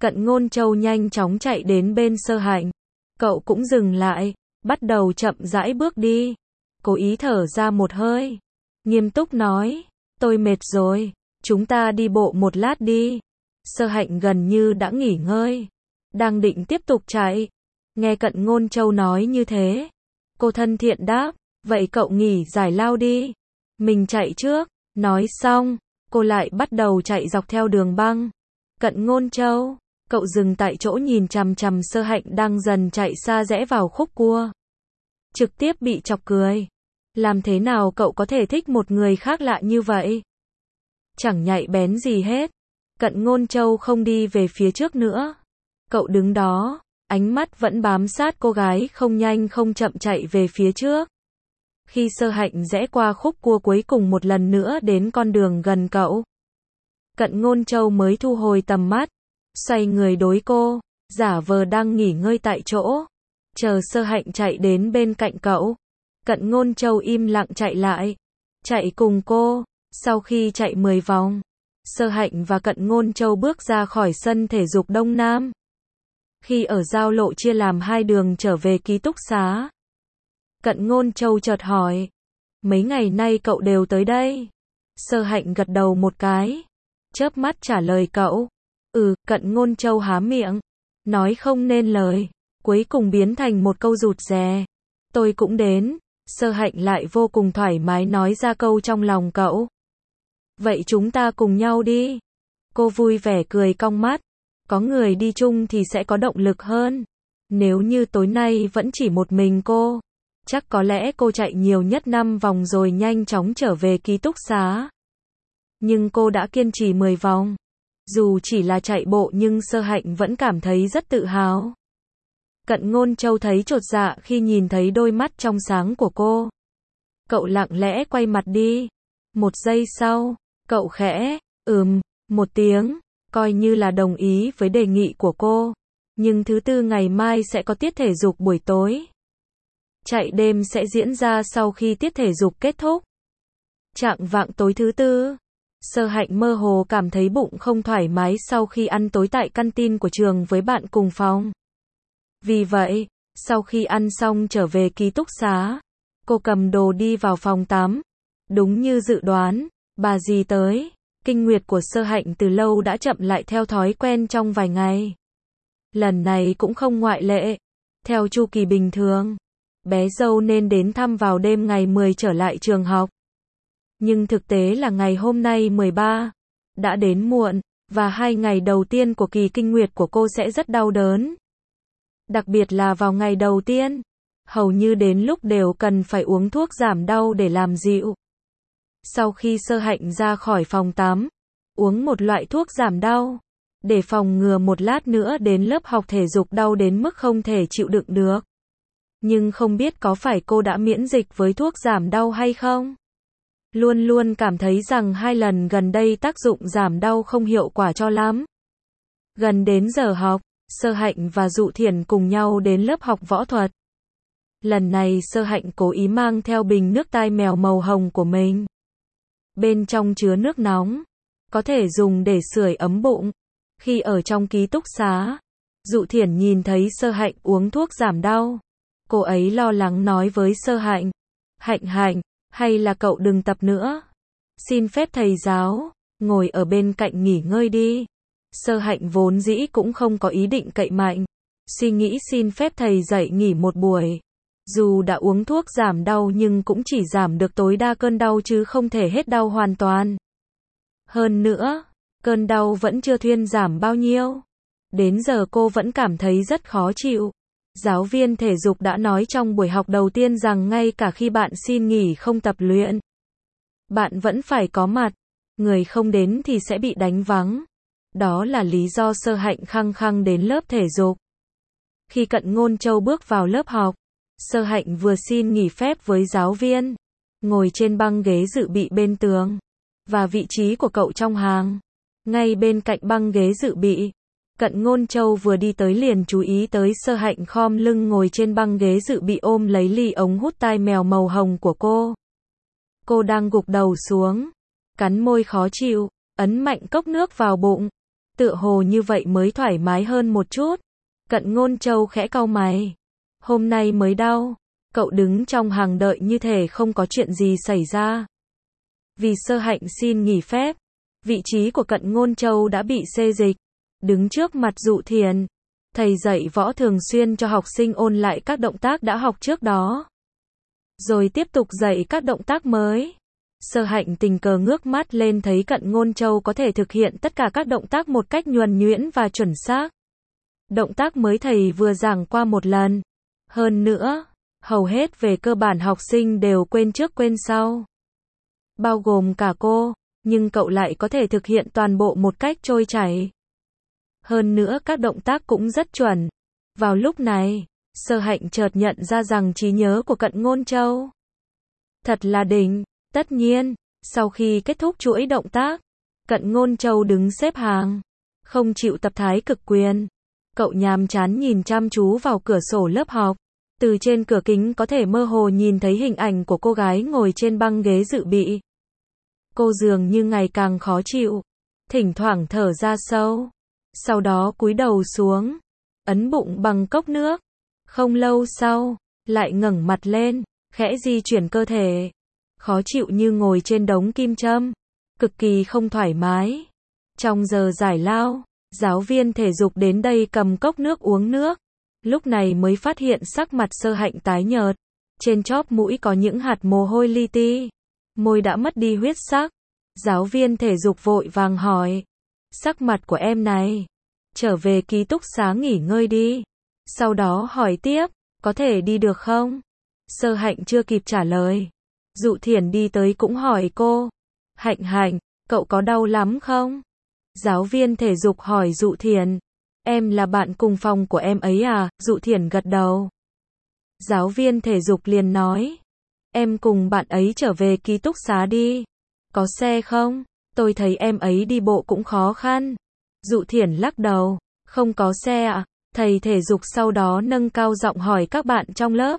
Cận Ngôn Châu nhanh chóng chạy đến bên Sơ Hạnh. Cậu cũng dừng lại, bắt đầu chậm rãi bước đi. Cố ý thở ra một hơi. Nghiêm túc nói, tôi mệt rồi, chúng ta đi bộ một lát đi. Sơ Hạnh gần như đã nghỉ ngơi, đang định tiếp tục chạy. Nghe Cận Ngôn Châu nói như thế, cô thân thiện đáp, vậy cậu nghỉ giải lao đi, mình chạy trước. Nói xong, cô lại bắt đầu chạy dọc theo đường băng. Cận Ngôn Châu, cậu dừng tại chỗ nhìn chằm chằm Sơ Hạnh đang dần chạy xa rẽ vào khúc cua. Trực tiếp bị chọc cười. Làm thế nào cậu có thể thích một người khác lạ như vậy? Chẳng nhạy bén gì hết. Cận Ngôn Châu không đi về phía trước nữa. Cậu đứng đó, ánh mắt vẫn bám sát cô gái không nhanh không chậm chạy về phía trước. Khi Sơ Hạnh rẽ qua khúc cua cuối cùng một lần nữa đến con đường gần cậu, Cận Ngôn Châu mới thu hồi tầm mắt, xoay người đối cô, giả vờ đang nghỉ ngơi tại chỗ, chờ Sơ Hạnh chạy đến bên cạnh cậu. Cận Ngôn Châu im lặng chạy lại, chạy cùng cô. Sau khi chạy 10 vòng, Sơ Hạnh và Cận Ngôn Châu bước ra khỏi sân thể dục Đông Nam. Khi ở giao lộ chia làm hai đường trở về ký túc xá, Cận Ngôn Châu chợt hỏi, mấy ngày nay cậu đều tới đây? Sơ Hạnh gật đầu một cái, chớp mắt trả lời cậu. Cận Ngôn Châu há miệng, nói không nên lời, cuối cùng biến thành một câu rụt rè. Tôi cũng đến. Sơ Hạnh lại vô cùng thoải mái nói ra câu trong lòng cậu. Vậy chúng ta cùng nhau đi. Cô vui vẻ cười cong mắt. Có người đi chung thì sẽ có động lực hơn. Nếu như tối nay vẫn chỉ một mình cô, chắc có lẽ cô chạy nhiều nhất 5 vòng rồi nhanh chóng trở về ký túc xá. Nhưng cô đã kiên trì 10 vòng. Dù chỉ là chạy bộ nhưng Sơ Hạnh vẫn cảm thấy rất tự hào. Cận Ngôn Châu thấy chột dạ khi nhìn thấy đôi mắt trong sáng của cô. Cậu lặng lẽ quay mặt đi. Một giây sau, cậu khẽ, một tiếng, coi như là đồng ý với đề nghị của cô. Nhưng thứ tư ngày mai sẽ có tiết thể dục buổi tối. Chạy đêm sẽ diễn ra sau khi tiết thể dục kết thúc. Chạng vạng tối thứ tư, Sơ Hạnh mơ hồ cảm thấy bụng không thoải mái sau khi ăn tối tại canteen của trường với bạn cùng phòng. Vì vậy, sau khi ăn xong trở về ký túc xá, cô cầm đồ đi vào phòng tắm. Đúng như dự đoán, bà dì tới. Kinh nguyệt của Sơ Hạnh từ lâu đã chậm lại theo thói quen trong vài ngày. Lần này cũng không ngoại lệ. Theo chu kỳ bình thường, bé dâu nên đến thăm vào đêm ngày 10 trở lại trường học. Nhưng thực tế là ngày hôm nay 13, đã đến muộn, và 2 ngày đầu tiên của kỳ kinh nguyệt của cô sẽ rất đau đớn. Đặc biệt là vào ngày đầu tiên, hầu như đến lúc đều cần phải uống thuốc giảm đau để làm dịu. Sau khi Sơ Hạnh ra khỏi phòng tắm, uống một loại thuốc giảm đau, để phòng ngừa một lát nữa đến lớp học thể dục đau đến mức không thể chịu đựng được. Nhưng không biết có phải cô đã miễn dịch với thuốc giảm đau hay không? Luôn luôn cảm thấy rằng 2 lần gần đây tác dụng giảm đau không hiệu quả cho lắm. Gần đến giờ học, Sơ Hạnh và Dụ Thiển cùng nhau đến lớp học võ thuật. Lần này Sơ Hạnh cố ý mang theo bình nước tai mèo màu hồng của mình. Bên trong chứa nước nóng, có thể dùng để sưởi ấm bụng. Khi ở trong ký túc xá, Dụ Thiển nhìn thấy Sơ Hạnh uống thuốc giảm đau. Cô ấy lo lắng nói với Sơ Hạnh, Hạnh, hay là cậu đừng tập nữa. Xin phép thầy giáo, ngồi ở bên cạnh nghỉ ngơi đi. Sơ Hạnh vốn dĩ cũng không có ý định cậy mạnh. Suy nghĩ xin phép thầy dạy nghỉ một buổi. Dù đã uống thuốc giảm đau nhưng cũng chỉ giảm được tối đa cơn đau chứ không thể hết đau hoàn toàn. Hơn nữa, cơn đau vẫn chưa thuyên giảm bao nhiêu. Đến giờ cô vẫn cảm thấy rất khó chịu. Giáo viên thể dục đã nói trong buổi học đầu tiên rằng ngay cả khi bạn xin nghỉ không tập luyện, bạn vẫn phải có mặt. Người không đến thì sẽ bị đánh vắng. Đó là lý do Sơ Hạnh khăng khăng đến lớp thể dục. Khi Cận Ngôn Châu bước vào lớp học, Sơ Hạnh vừa xin nghỉ phép với giáo viên, ngồi trên băng ghế dự bị bên tường, và vị trí của cậu trong hàng, ngay bên cạnh băng ghế dự bị. Cận Ngôn Châu vừa đi tới liền chú ý tới Sơ Hạnh khom lưng ngồi trên băng ghế dự bị ôm lấy ly ống hút tai mèo màu hồng của cô. Cô đang gục đầu xuống, cắn môi khó chịu, ấn mạnh cốc nước vào bụng. Tựa hồ như vậy mới thoải mái hơn một chút. Cận Ngôn Châu khẽ cau mày. Hôm nay mới đau. Cậu đứng trong hàng đợi như thể không có chuyện gì xảy ra. Vì Sơ Hạnh xin nghỉ phép, vị trí của Cận Ngôn Châu đã bị xê dịch. Đứng trước mặt Dụ Thiền, thầy dạy võ thường xuyên cho học sinh ôn lại các động tác đã học trước đó, rồi tiếp tục dạy các động tác mới. Sơ Hạnh tình cờ ngước mắt lên thấy Cận Ngôn Châu có thể thực hiện tất cả các động tác một cách nhuần nhuyễn và chuẩn xác. Động tác mới thầy vừa giảng qua một lần. Hơn nữa, hầu hết về cơ bản học sinh đều quên trước quên sau. Bao gồm cả cô, nhưng cậu lại có thể thực hiện toàn bộ một cách trôi chảy. Hơn nữa các động tác cũng rất chuẩn. Vào lúc này, Sơ Hạnh chợt nhận ra rằng trí nhớ của Cận Ngôn Châu thật là đỉnh. Tất nhiên, sau khi kết thúc chuỗi động tác, Cận Ngôn Châu đứng xếp hàng, không chịu tập thái cực quyền. Cậu nhàm chán nhìn chăm chú vào cửa sổ lớp học. Từ trên cửa kính có thể mơ hồ nhìn thấy hình ảnh của cô gái ngồi trên băng ghế dự bị. Cô dường như ngày càng khó chịu, thỉnh thoảng thở ra sâu, sau đó cúi đầu xuống, ấn bụng bằng cốc nước. Không lâu sau, lại ngẩng mặt lên, khẽ di chuyển cơ thể. Khó chịu như ngồi trên đống kim châm, cực kỳ không thoải mái. Trong giờ giải lao, giáo viên thể dục đến đây cầm cốc nước uống nước. Lúc này mới phát hiện sắc mặt Sơ Hạnh tái nhợt, trên chóp mũi có những hạt mồ hôi li ti, môi đã mất đi huyết sắc. Giáo viên thể dục vội vàng hỏi, sắc mặt của em này, trở về ký túc xá nghỉ ngơi đi. Sau đó hỏi tiếp, có thể đi được không? Sơ Hạnh chưa kịp trả lời, Dụ Thiển đi tới cũng hỏi cô, Hạnh, cậu có đau lắm không? Giáo viên thể dục hỏi Dụ Thiển, em là bạn cùng phòng của em ấy à? Dụ Thiển gật đầu. Giáo viên thể dục liền nói, em cùng bạn ấy trở về ký túc xá đi. Có xe không? Tôi thấy em ấy đi bộ cũng khó khăn. Dụ Thiển lắc đầu, không có xe ạ. Thầy thể dục sau đó nâng cao giọng hỏi các bạn trong lớp,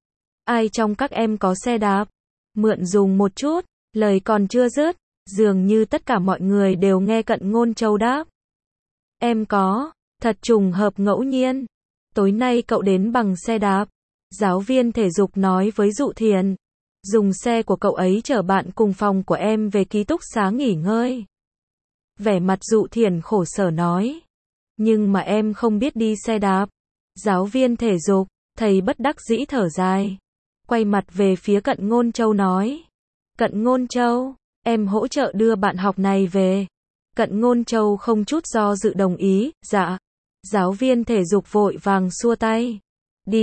ai trong các em có xe đạp? Mượn dùng một chút. Lời còn chưa dứt, dường như tất cả mọi người đều nghe Cận Ngôn Châu đáp, em có. Thật trùng hợp ngẫu nhiên. Tối nay cậu đến bằng xe đạp. Giáo viên thể dục nói với Dụ Thiền, dùng xe của cậu ấy chở bạn cùng phòng của em về ký túc xá nghỉ ngơi. Vẻ mặt Dụ Thiền khổ sở nói, nhưng mà em không biết đi xe đạp. Giáo viên thể dục, thầy bất đắc dĩ thở dài, quay mặt về phía Cận Ngôn Châu nói, Cận Ngôn Châu, em hỗ trợ đưa bạn học này về. Cận Ngôn Châu không chút do dự đồng ý, dạ. Giáo viên thể dục vội vàng xua tay, đi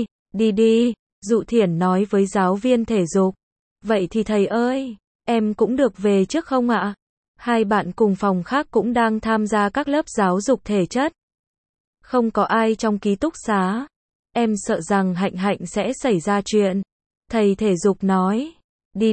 đi. Dụ Thiển nói với giáo viên thể dục, vậy thì thầy ơi, em cũng được về trước không ạ? Hai bạn cùng phòng khác cũng đang tham gia các lớp giáo dục thể chất. Không có ai trong ký túc xá. Em sợ rằng Hạnh sẽ xảy ra chuyện. Thầy thể dục nói, đi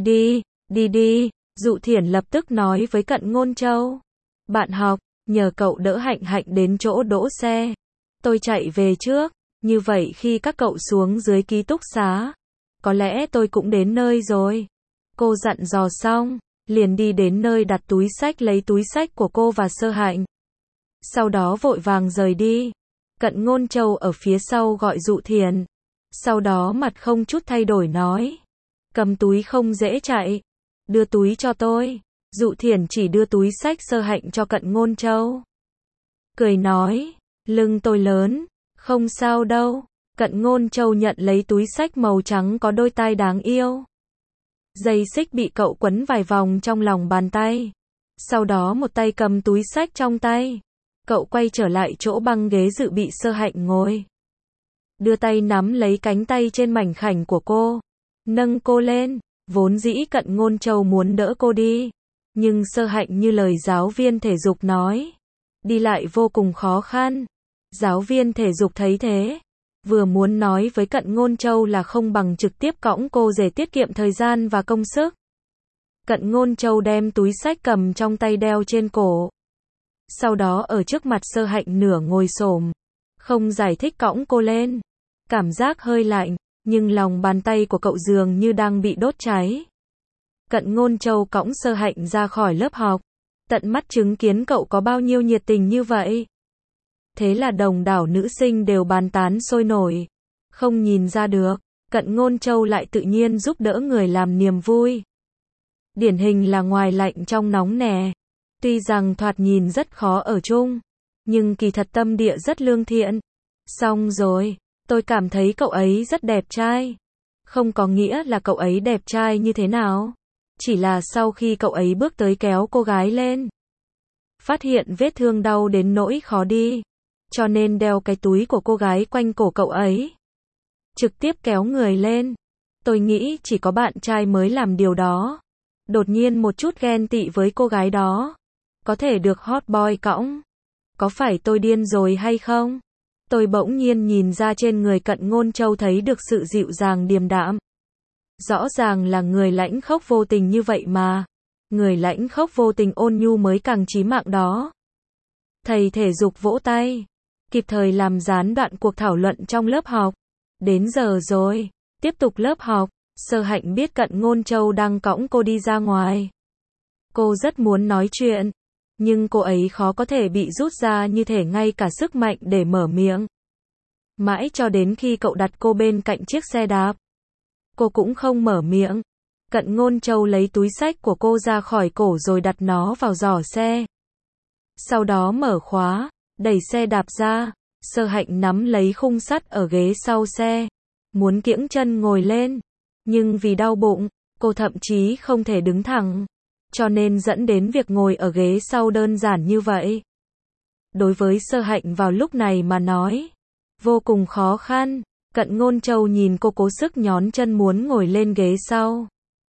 đi. Dụ Thiển lập tức nói với Cận Ngôn Châu, bạn học, nhờ cậu đỡ Hạnh đến chỗ đỗ xe. Tôi chạy về trước, như vậy khi các cậu xuống dưới ký túc xá, có lẽ tôi cũng đến nơi rồi. Cô dặn dò xong, liền đi đến nơi đặt túi sách lấy túi sách của cô và Sơ Hạnh. Sau đó vội vàng rời đi. Cận Ngôn Châu ở phía sau gọi Dụ Thiền. Sau đó mặt không chút thay đổi nói, cầm túi không dễ chạy, đưa túi cho tôi. Dụ Thiền chỉ đưa túi sách Sơ Hạnh cho Cận Ngôn Châu. Cười nói, lưng tôi lớn, không sao đâu. Cận Ngôn Châu nhận lấy túi sách màu trắng có đôi tai đáng yêu. Dây xích bị cậu quấn vài vòng trong lòng bàn tay. Sau đó một tay cầm túi sách trong tay. Cậu quay trở lại chỗ băng ghế dự bị Sơ Hạnh ngồi. Đưa tay nắm lấy cánh tay trên mảnh khảnh của cô. Nâng cô lên. Vốn dĩ Cận Ngôn Châu muốn đỡ cô đi. Nhưng Sơ Hạnh như lời giáo viên thể dục nói, đi lại vô cùng khó khăn. Giáo viên thể dục thấy thế, vừa muốn nói với Cận Ngôn Châu là không bằng trực tiếp cõng cô để tiết kiệm thời gian và công sức. Cận Ngôn Châu đem túi sách cầm trong tay đeo trên cổ. Sau đó ở trước mặt Sơ Hạnh nửa ngồi xổm, không giải thích cõng cô lên. Cảm giác hơi lạnh, nhưng lòng bàn tay của cậu dường như đang bị đốt cháy. Cận Ngôn Châu cõng Sơ Hạnh ra khỏi lớp học. tận mắt chứng kiến cậu có bao nhiêu nhiệt tình như vậy. Thế là đồng đảo nữ sinh đều bàn tán sôi nổi. Không nhìn ra được, Cận Ngôn Châu lại tự nhiên giúp đỡ người làm niềm vui. Điển hình là ngoài lạnh trong nóng nè. Tuy rằng thoạt nhìn rất khó ở chung, nhưng kỳ thật tâm địa rất lương thiện. Xong rồi, tôi cảm thấy cậu ấy rất đẹp trai. Không có nghĩa là cậu ấy đẹp trai như thế nào. Chỉ là sau khi cậu ấy bước tới kéo cô gái lên, phát hiện vết thương đau đến nỗi khó đi, cho nên đeo cái túi của cô gái quanh cổ cậu ấy, trực tiếp kéo người lên. Tôi nghĩ chỉ có bạn trai mới làm điều đó. Đột nhiên một chút ghen tị với cô gái đó. Có thể được hot boy cõng. Có phải tôi điên rồi hay không? Tôi bỗng nhiên nhìn ra trên người Cận Ngôn Châu thấy được sự dịu dàng điềm đạm. Rõ ràng là người lãnh khốc vô tình như vậy mà. Người lãnh khốc vô tình ôn nhu mới càng chí mạng đó. Thầy thể dục vỗ tay, kịp thời làm gián đoạn cuộc thảo luận trong lớp học. Đến giờ rồi, tiếp tục lớp học. Sơ Hạnh biết Cận Ngôn Châu đang cõng cô đi ra ngoài. Cô rất muốn nói chuyện, nhưng cô ấy khó có thể bị rút ra như thể ngay cả sức mạnh để mở miệng. Mãi cho đến khi cậu đặt cô bên cạnh chiếc xe đạp, cô cũng không mở miệng. Cận Ngôn Châu lấy túi xách của cô ra khỏi cổ rồi đặt nó vào giỏ xe. Sau đó mở khóa, đẩy xe đạp ra. Sơ Hạnh nắm lấy khung sắt ở ghế sau xe, muốn kiễng chân ngồi lên. Nhưng vì đau bụng, cô thậm chí không thể đứng thẳng, cho nên dẫn đến việc ngồi ở ghế sau đơn giản như vậy. Đối với Sơ Hạnh vào lúc này mà nói, vô cùng khó khăn. Cận Ngôn Châu nhìn cô cố sức nhón chân muốn ngồi lên ghế sau.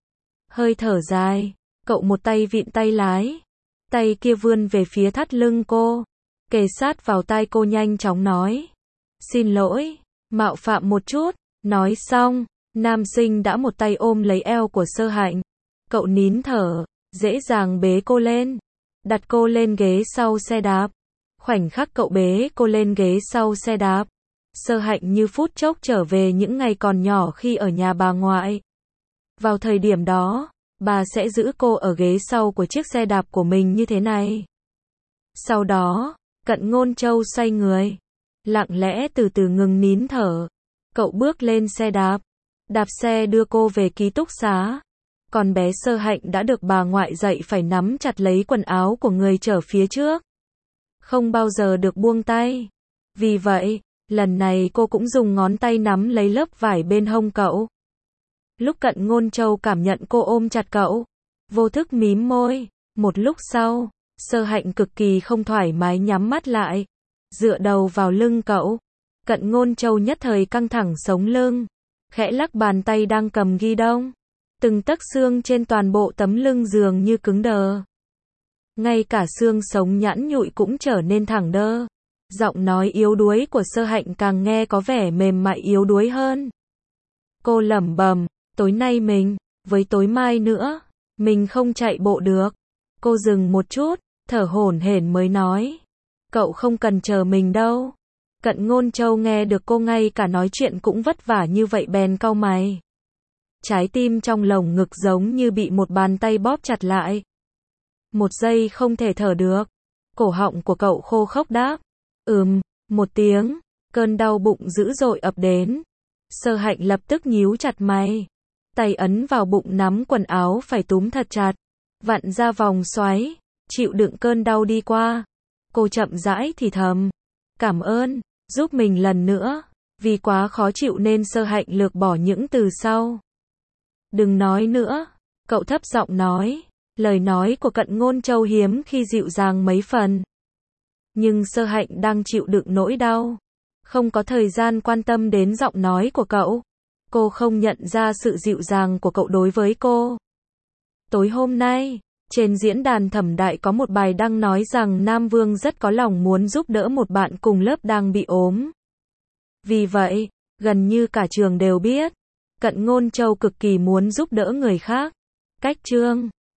Hơi thở dài, cậu một tay vịn tay lái, tay kia vươn về phía thắt lưng cô, kề sát vào tai cô nhanh chóng nói. Xin lỗi, mạo phạm một chút. Nói xong, nam sinh đã một tay ôm lấy eo của Sơ Hạnh. Cậu nín thở, dễ dàng bế cô lên, đặt cô lên ghế sau xe đạp. Khoảnh khắc cậu bế cô lên ghế sau xe đạp, Sơ Hạnh như phút chốc trở về những ngày còn nhỏ khi ở nhà bà ngoại. Vào thời điểm đó, bà sẽ giữ cô ở ghế sau của chiếc xe đạp của mình như thế này. Sau đó, Cận Ngôn Châu xoay người, lặng lẽ từ từ ngừng nín thở. Cậu bước lên xe đạp, đạp xe đưa cô về ký túc xá. Còn bé Sơ Hạnh đã được bà ngoại dạy phải nắm chặt lấy quần áo của người chở phía trước, không bao giờ được buông tay. Vì vậy, lần này cô cũng dùng ngón tay nắm lấy lớp vải bên hông cậu. Lúc Cận Ngôn Châu cảm nhận cô ôm chặt cậu, vô thức mím môi. Một lúc sau, Sơ Hạnh cực kỳ không thoải mái nhắm mắt lại, dựa đầu vào lưng cậu. Cận Ngôn Châu nhất thời căng thẳng sống lưng, khẽ lắc bàn tay đang cầm ghi đông. Từng tấc xương trên toàn bộ tấm lưng dường như cứng đờ. Ngay cả xương sống nhẵn nhụi cũng trở nên thẳng đơ. Giọng nói yếu đuối của Sơ Hạnh càng nghe có vẻ mềm mại yếu đuối hơn. Cô lẩm bẩm, tối nay mình, với tối mai nữa, mình không chạy bộ được. Cô dừng một chút, thở hổn hển mới nói. Cậu không cần chờ mình đâu. Cận Ngôn Châu nghe được cô ngay cả nói chuyện cũng vất vả như vậy bèn cau mày. Trái tim trong lồng ngực giống như bị một bàn tay bóp chặt lại. Một giây không thể thở được. Cổ họng của cậu khô khốc đáp. Một tiếng, cơn đau bụng dữ dội ập đến. Sơ Hạnh lập tức nhíu chặt mày. Tay ấn vào bụng nắm quần áo phải túm thật chặt. Vặn ra vòng xoáy, chịu đựng cơn đau đi qua. Cô chậm rãi thì thầm. Cảm ơn, giúp mình lần nữa. Vì quá khó chịu nên Sơ Hạnh lược bỏ những từ sau. Đừng nói nữa, cậu thấp giọng nói. Lời nói của Cận Ngôn Châu hiếm khi dịu dàng mấy phần. Nhưng Sơ Hạnh đang chịu đựng nỗi đau, không có thời gian quan tâm đến giọng nói của cậu. Cô không nhận ra sự dịu dàng của cậu đối với cô. Tối hôm nay, trên diễn đàn Thẩm Đại có một bài đăng nói rằng Nam Vương rất có lòng muốn giúp đỡ một bạn cùng lớp đang bị ốm. Vì vậy, gần như cả trường đều biết, Cận Ngôn Châu cực kỳ muốn giúp đỡ người khác. Cách chương